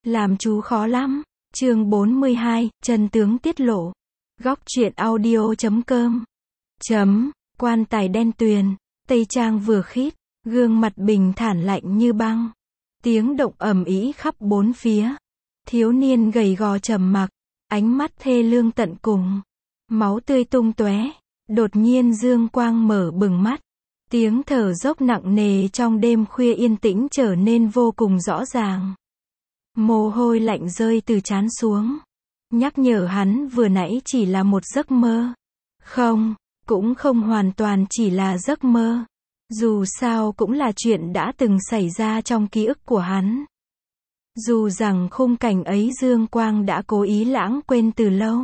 Làm chú khó lắm. Chương 42, chân tướng tiết lộ. Góc truyện audio.com. Quan tài đen tuyền, tây trang vừa khít, gương mặt bình thản lạnh như băng. Tiếng động ầm ĩ khắp bốn phía. Thiếu niên gầy gò trầm mặc, ánh mắt thê lương tận cùng. Máu tươi tung tóe. Đột nhiên Dương Quang mở bừng mắt. Tiếng thở dốc nặng nề trong đêm khuya yên tĩnh trở nên vô cùng rõ ràng. Mồ hôi lạnh rơi từ trán xuống. Nhắc nhở hắn vừa nãy chỉ là một giấc mơ. Không, cũng không hoàn toàn chỉ là giấc mơ. Dù sao cũng là chuyện đã từng xảy ra trong ký ức của hắn. Dù rằng khung cảnh ấy Dương Quang đã cố ý lãng quên từ lâu.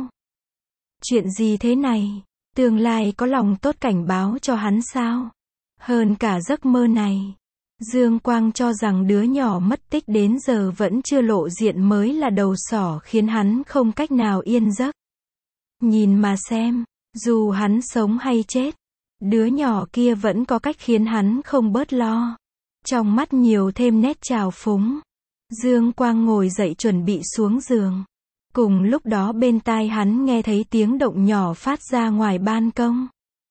Chuyện gì thế này? Tương lai có lòng tốt cảnh báo cho hắn sao? Hơn cả giấc mơ này. Dương Quang cho rằng đứa nhỏ mất tích đến giờ vẫn chưa lộ diện mới là đầu sỏ khiến hắn không cách nào yên giấc. Nhìn mà xem, dù hắn sống hay chết, đứa nhỏ kia vẫn có cách khiến hắn không bớt lo. Trong mắt nhiều thêm nét trào phúng. Dương Quang ngồi dậy chuẩn bị xuống giường. Cùng lúc đó bên tai hắn nghe thấy tiếng động nhỏ phát ra ngoài ban công.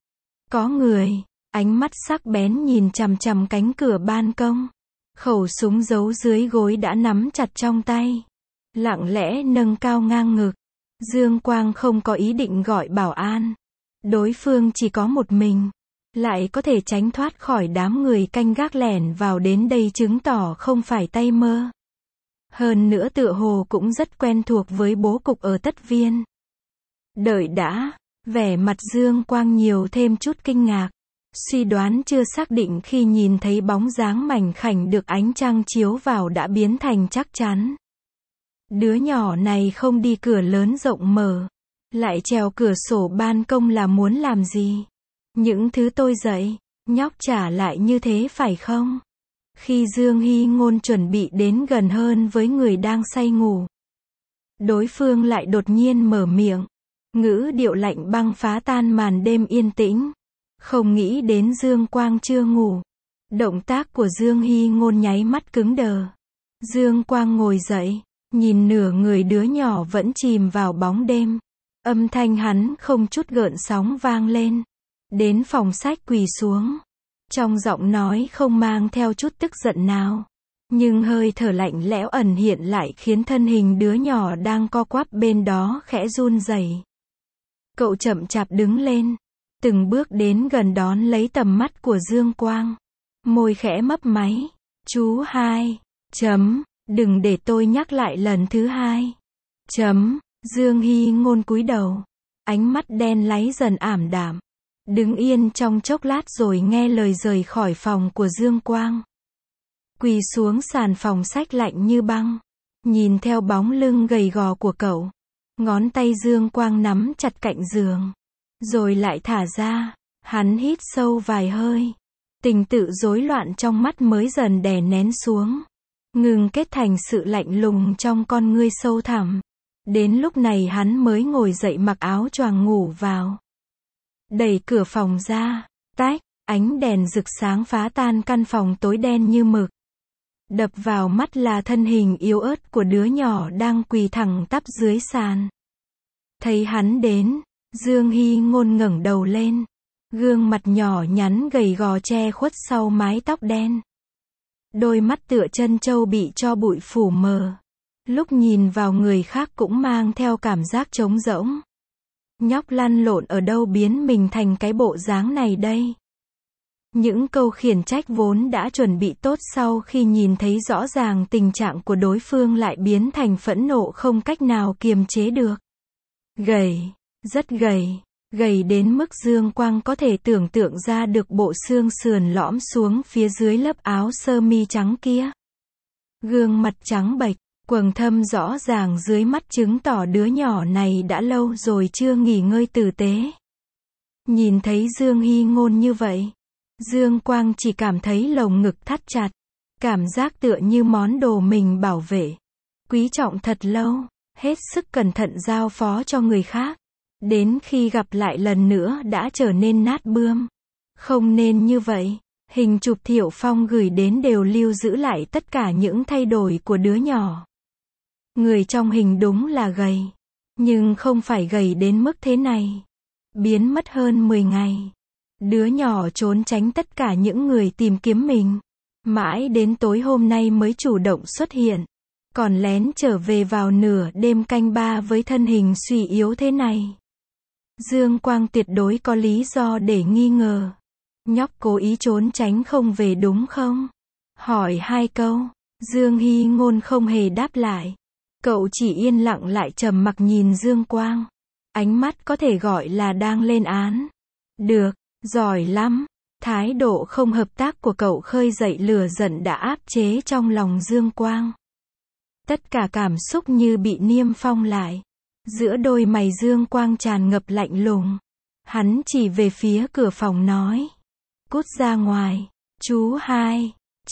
Có người. Ánh mắt sắc bén nhìn chằm chằm cánh cửa ban công. Khẩu súng giấu dưới gối đã nắm chặt trong tay. Lặng lẽ nâng cao ngang ngực. Dương Quang không có ý định gọi bảo an. Đối phương chỉ có một mình. Lại có thể tránh thoát khỏi đám người canh gác lẻn vào đến đây chứng tỏ không phải tay mơ. Hơn nữa tựa hồ cũng rất quen thuộc với bố cục ở Tất Viên. Đợi đã. Vẻ mặt Dương Quang nhiều thêm chút kinh ngạc. Suy đoán chưa xác định khi nhìn thấy bóng dáng mảnh khảnh được ánh trăng chiếu vào đã biến thành chắc chắn. Đứa nhỏ này không đi cửa lớn rộng mở, lại trèo cửa sổ ban công là muốn làm gì? Những thứ tôi dạy, nhóc trả lại như thế phải không? Khi Dương Hy Ngôn chuẩn bị đến gần hơn với người đang say ngủ, đối phương lại đột nhiên mở miệng, ngữ điệu lạnh băng phá tan màn đêm yên tĩnh. Không nghĩ đến Dương Quang chưa ngủ. Động tác của Dương Hy Ngôn nháy mắt cứng đờ. Dương Quang ngồi dậy, nhìn nửa người đứa nhỏ vẫn chìm vào bóng đêm. Âm thanh hắn không chút gợn sóng vang lên. Đến phòng sách quỳ xuống. Trong giọng nói không mang theo chút tức giận nào. Nhưng hơi thở lạnh lẽo ẩn hiện lại khiến thân hình đứa nhỏ đang co quắp bên đó khẽ run rẩy. Cậu chậm chạp đứng lên. Từng bước đến gần đón lấy tầm mắt của Dương Quang. Môi khẽ mấp máy. Chú hai. Đừng để tôi nhắc lại lần thứ hai. Dương Hy Ngôn cúi đầu. Ánh mắt đen láy dần ảm đạm. Đứng yên trong chốc lát rồi nghe lời rời khỏi phòng của Dương Quang. Quỳ xuống sàn phòng sách lạnh như băng. Nhìn theo bóng lưng gầy gò của cậu. Ngón tay Dương Quang nắm chặt cạnh giường. Rồi lại thả ra, hắn hít sâu vài hơi. Tình tự rối loạn trong mắt mới dần đè nén xuống. Ngừng kết thành sự lạnh lùng trong con ngươi sâu thẳm. Đến lúc này hắn mới ngồi dậy mặc áo choàng ngủ vào. Đẩy cửa phòng ra, tách, ánh đèn rực sáng phá tan căn phòng tối đen như mực. Đập vào mắt là thân hình yếu ớt của đứa nhỏ đang quỳ thẳng tắp dưới sàn. Thấy hắn đến. Dương Hy Ngôn ngẩng đầu lên. Gương mặt nhỏ nhắn gầy gò che khuất sau mái tóc đen. Đôi mắt tựa chân trâu bị cho bụi phủ mờ. Lúc nhìn vào người khác cũng mang theo cảm giác trống rỗng. Nhóc lăn lộn ở đâu biến mình thành cái bộ dáng này đây? Những câu khiển trách vốn đã chuẩn bị tốt sau khi nhìn thấy rõ ràng tình trạng của đối phương lại biến thành phẫn nộ không cách nào kiềm chế được. Gầy. Rất gầy, gầy đến mức Dương Quang có thể tưởng tượng ra được bộ xương sườn lõm xuống phía dưới lớp áo sơ mi trắng kia. Gương mặt trắng bệch, quầng thâm rõ ràng dưới mắt chứng tỏ đứa nhỏ này đã lâu rồi chưa nghỉ ngơi tử tế. Nhìn thấy Dương Hy Ngôn như vậy, Dương Quang chỉ cảm thấy lồng ngực thắt chặt, cảm giác tựa như món đồ mình bảo vệ, quý trọng thật lâu, hết sức cẩn thận giao phó cho người khác. Đến khi gặp lại lần nữa đã trở nên nát bươm. Không nên như vậy. Hình chụp Thiệu Phong gửi đến đều lưu giữ lại tất cả những thay đổi của đứa nhỏ. Người trong hình đúng là gầy. Nhưng không phải gầy đến mức thế này. Biến mất hơn 10 ngày. Đứa nhỏ trốn tránh tất cả những người tìm kiếm mình. Mãi đến tối hôm nay mới chủ động xuất hiện. Còn lén trở về vào nửa đêm canh ba với thân hình suy yếu thế này. Dương Quang tuyệt đối có lý do để nghi ngờ. Nhóc cố ý trốn tránh không về đúng không? Hỏi 2 câu. Dương Hy Ngôn không hề đáp lại. Cậu chỉ yên lặng lại trầm mặc nhìn Dương Quang. Ánh mắt có thể gọi là đang lên án. Được, giỏi lắm. Thái độ không hợp tác của cậu khơi dậy lửa giận đã áp chế trong lòng Dương Quang. Tất cả cảm xúc như bị niêm phong lại. Giữa đôi mày Dương Quang tràn ngập lạnh lùng. Hắn chỉ về phía cửa phòng nói. Cút ra ngoài. Chú hai.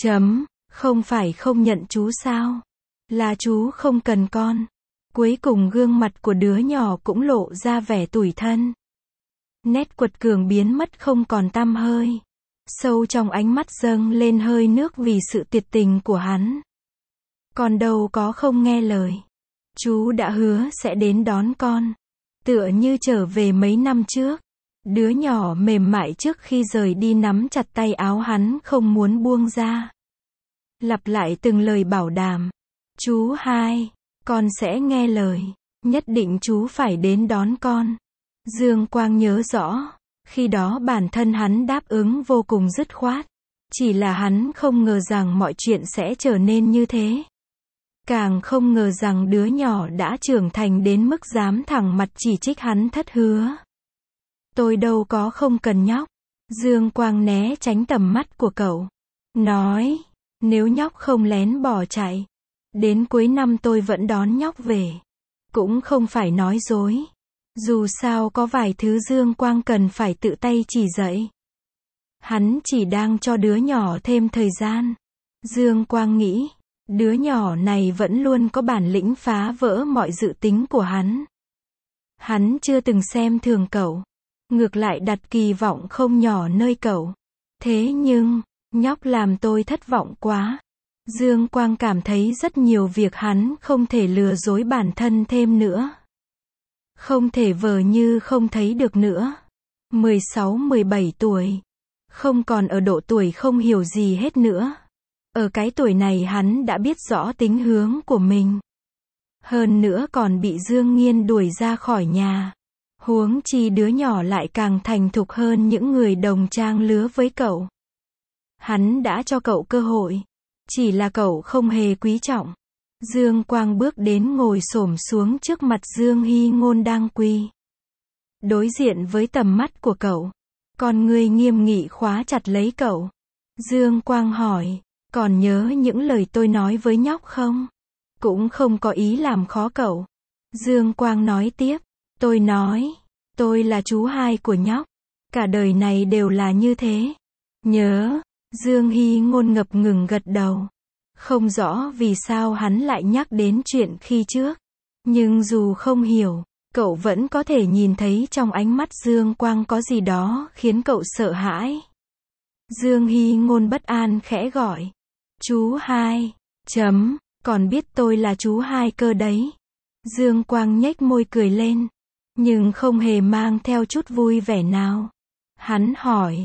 Không phải không nhận chú sao? Là chú không cần con. Cuối cùng gương mặt của đứa nhỏ cũng lộ ra vẻ tủi thân. Nét quật cường biến mất không còn tăm hơi. Sâu trong ánh mắt dâng lên hơi nước vì sự tuyệt tình của hắn. Con đâu có không nghe lời. Chú đã hứa sẽ đến đón con. Tựa như trở về mấy năm trước. Đứa nhỏ mềm mại trước khi rời đi nắm chặt tay áo hắn không muốn buông ra. Lặp lại từng lời bảo đảm. Chú hai, con sẽ nghe lời. Nhất định chú phải đến đón con. Dương Quang nhớ rõ. Khi đó bản thân hắn đáp ứng vô cùng dứt khoát. Chỉ là hắn không ngờ rằng mọi chuyện sẽ trở nên như thế. Càng không ngờ rằng đứa nhỏ đã trưởng thành đến mức dám thẳng mặt chỉ trích hắn thất hứa. Tôi đâu có không cần nhóc. Dương Quang né tránh tầm mắt của cậu. Nói, nếu nhóc không lén bỏ chạy. Đến cuối năm tôi vẫn đón nhóc về. Cũng không phải nói dối. Dù sao có vài thứ Dương Quang cần phải tự tay chỉ dạy. Hắn chỉ đang cho đứa nhỏ thêm thời gian. Dương Quang nghĩ, đứa nhỏ này vẫn luôn có bản lĩnh phá vỡ mọi dự tính của hắn. Hắn chưa từng xem thường cậu. Ngược lại đặt kỳ vọng không nhỏ nơi cậu. Thế nhưng, nhóc làm tôi thất vọng quá. Dương Quang cảm thấy rất nhiều việc hắn không thể lừa dối bản thân thêm nữa. Không thể vờ như không thấy được nữa. 16-17 tuổi. Không còn ở độ tuổi không hiểu gì hết nữa. Ở cái tuổi này hắn đã biết rõ tính hướng của mình. Hơn nữa còn bị Dương Nghiên đuổi ra khỏi nhà. Huống chi đứa nhỏ lại càng thành thục hơn những người đồng trang lứa với cậu. Hắn đã cho cậu cơ hội. Chỉ là cậu không hề quý trọng. Dương Quang bước đến ngồi xổm xuống trước mặt Dương Hy Ngôn đang quỳ. Đối diện với tầm mắt của cậu. Con ngươi nghiêm nghị khóa chặt lấy cậu. Dương Quang hỏi, còn nhớ những lời tôi nói với nhóc không? Cũng không có ý làm khó cậu. Dương Quang nói tiếp, tôi nói, tôi là chú hai của nhóc. Cả đời này đều là như thế. Nhớ, Dương Hy Ngôn ngập ngừng gật đầu. Không rõ vì sao hắn lại nhắc đến chuyện khi trước. Nhưng dù không hiểu, cậu vẫn có thể nhìn thấy trong ánh mắt Dương Quang có gì đó khiến cậu sợ hãi. Dương Hy Ngôn bất an khẽ gọi. Chú hai. Còn biết tôi là chú hai cơ đấy. Dương Quang nhếch môi cười lên. Nhưng không hề mang theo chút vui vẻ nào. Hắn hỏi.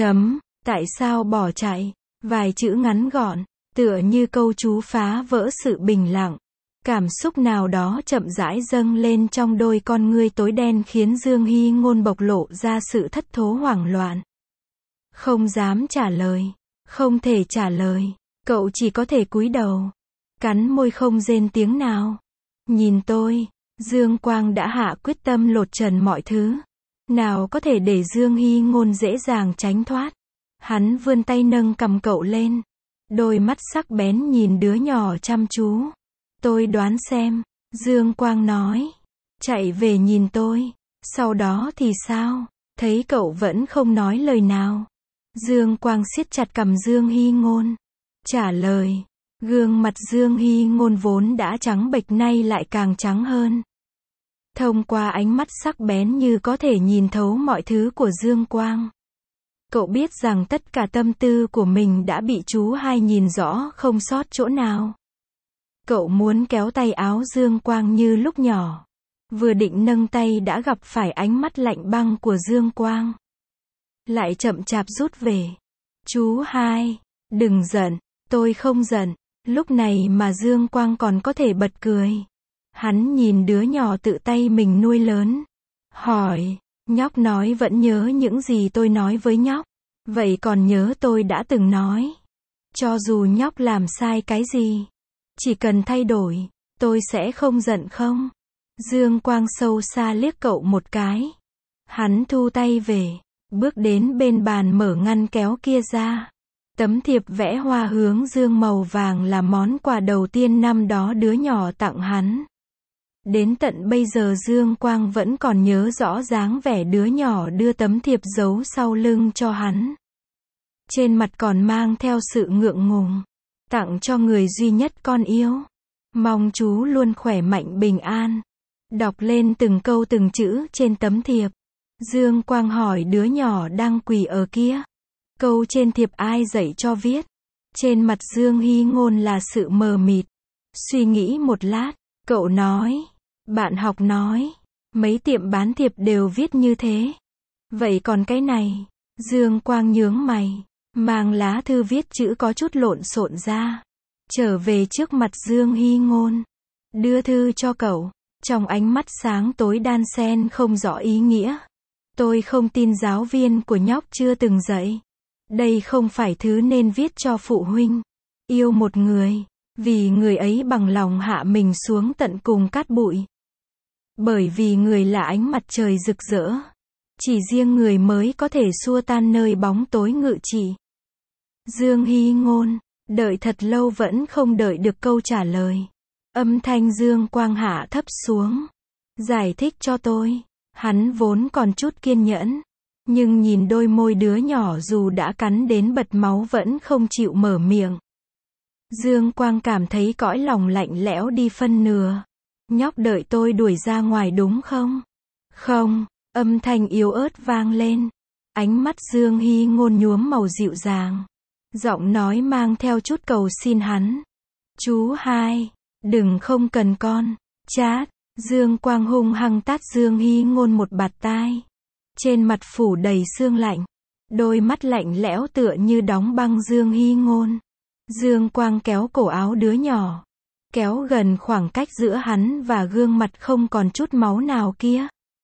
Tại sao bỏ chạy? Vài chữ ngắn gọn. Tựa như câu chú phá vỡ sự bình lặng. Cảm xúc nào đó chậm rãi dâng lên trong đôi con ngươi tối đen khiến Dương Hy Ngôn bộc lộ ra sự thất thố hoảng loạn. Không dám trả lời. Không thể trả lời. Cậu chỉ có thể cúi đầu. Cắn môi không rên tiếng nào. Nhìn tôi. Dương Quang đã hạ quyết tâm lột trần mọi thứ. Nào có thể để Dương Hy Ngôn dễ dàng tránh thoát. Hắn vươn tay nâng cầm cậu lên. Đôi mắt sắc bén nhìn đứa nhỏ chăm chú. Tôi đoán xem. Dương Quang nói. Chạy về nhìn tôi. Sau đó thì sao? Thấy cậu vẫn không nói lời nào. Dương Quang siết chặt cằm Dương Hy Ngôn. Trả lời. Gương mặt Dương Hy Ngôn vốn đã trắng bệch nay lại càng trắng hơn. Thông qua ánh mắt sắc bén như có thể nhìn thấu mọi thứ của Dương Quang. Cậu biết rằng tất cả tâm tư của mình đã bị chú hai nhìn rõ không sót chỗ nào. Cậu muốn kéo tay áo Dương Quang như lúc nhỏ. Vừa định nâng tay đã gặp phải ánh mắt lạnh băng của Dương Quang. Lại chậm chạp rút về. Chú hai, đừng giận, tôi không giận. Lúc này mà Dương Quang còn có thể bật cười. Hắn nhìn đứa nhỏ tự tay mình nuôi lớn. Hỏi, nhóc nói vẫn nhớ những gì tôi nói với nhóc. Vậy còn nhớ tôi đã từng nói. Cho dù nhóc làm sai cái gì, chỉ cần thay đổi, tôi sẽ không giận không? Dương Quang sâu xa liếc cậu một cái. Hắn thu tay về, bước đến bên bàn mở ngăn kéo kia ra. Tấm thiệp vẽ hoa hướng dương màu vàng là món quà đầu tiên năm đó đứa nhỏ tặng hắn. Đến tận bây giờ Dương Quang vẫn còn nhớ rõ dáng vẻ đứa nhỏ đưa tấm thiệp giấu sau lưng cho hắn. Trên mặt còn mang theo sự ngượng ngùng. Tặng cho người duy nhất con yêu. Mong chú luôn khỏe mạnh bình an. Đọc lên từng câu từng chữ trên tấm thiệp. Dương Quang hỏi đứa nhỏ đang quỳ ở kia. Câu trên thiệp ai dạy cho viết? Trên mặt Dương Hy Ngôn là sự mờ mịt. Suy nghĩ một lát, cậu nói. Bạn học nói. Mấy tiệm bán thiệp đều viết như thế. Vậy còn cái này? Dương Quang nhướng mày. Mang lá thư viết chữ có chút lộn xộn ra. Trở về trước mặt Dương Hy Ngôn. Đưa thư cho cậu. Trong ánh mắt sáng tối đan xen không rõ ý nghĩa. Tôi không tin giáo viên của nhóc chưa từng dạy. Đây không phải thứ nên viết cho phụ huynh. Yêu một người, vì người ấy bằng lòng hạ mình xuống tận cùng cát bụi. Bởi vì người là ánh mặt trời rực rỡ. Chỉ riêng người mới có thể xua tan nơi bóng tối ngự trị. Dương Hy Ngôn, đợi thật lâu vẫn không đợi được câu trả lời. Âm thanh Dương Quang hạ thấp xuống. Giải thích cho tôi. Hắn vốn còn chút kiên nhẫn. Nhưng nhìn đôi môi đứa nhỏ dù đã cắn đến bật máu vẫn không chịu mở miệng. Dương Quang cảm thấy cõi lòng lạnh lẽo đi phân nửa. Nhóc đợi tôi đuổi ra ngoài đúng không? Không, âm thanh yếu ớt vang lên. Ánh mắt Dương Hy Ngôn nhuốm màu dịu dàng. Giọng nói mang theo chút cầu xin hắn. Chú hai, đừng không cần con. Chát, Dương Quang hung hăng tát Dương Hy Ngôn một bạt tai. Trên mặt phủ đầy sương lạnh. Đôi mắt lạnh lẽo tựa như đóng băng Dương Hy Ngôn. Dương Quang kéo cổ áo đứa nhỏ. Kéo gần khoảng cách giữa hắn và gương mặt không còn chút máu nào kia.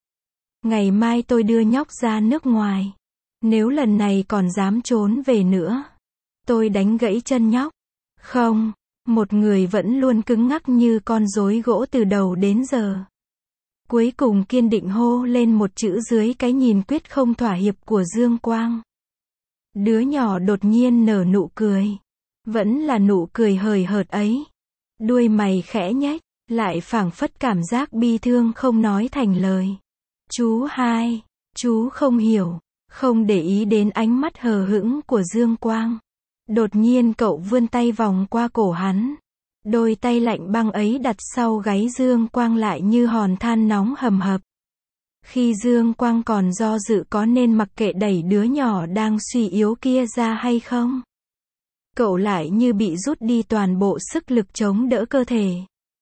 Ngày mai tôi đưa nhóc ra nước ngoài. Nếu lần này còn dám trốn về nữa, tôi đánh gãy chân nhóc. Không, một người vẫn luôn cứng ngắc như con rối gỗ từ đầu đến giờ. Cuối cùng kiên định hô lên một chữ dưới cái nhìn quyết không thỏa hiệp của Dương Quang. Đứa nhỏ đột nhiên nở nụ cười. Vẫn là nụ cười hời hợt ấy. Đuôi mày khẽ nhếch, lại phảng phất cảm giác bi thương không nói thành lời. Chú hai, chú không hiểu, không để ý đến ánh mắt hờ hững của Dương Quang. Đột nhiên cậu vươn tay vòng qua cổ hắn. Đôi tay lạnh băng ấy đặt sau gáy Dương Quang lại như hòn than nóng hầm hập. Khi Dương Quang còn do dự có nên mặc kệ đẩy đứa nhỏ đang suy yếu kia ra hay không, cậu lại như bị rút đi toàn bộ sức lực chống đỡ cơ thể.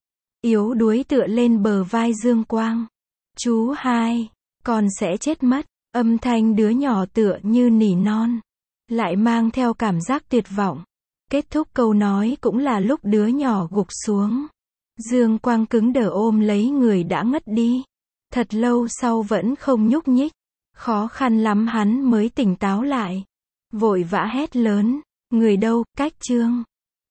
Yếu đuối tựa lên bờ vai Dương Quang. Chú hai, con sẽ chết mất. Âm thanh đứa nhỏ tựa như nỉ non, lại mang theo cảm giác tuyệt vọng. Kết thúc câu nói cũng là lúc đứa nhỏ gục xuống. Dương Quang cứng đờ ôm lấy người đã ngất đi. Thật lâu sau vẫn không nhúc nhích. Khó khăn lắm hắn mới tỉnh táo lại. Vội vã hét lớn. Người đâu, Cách Trương.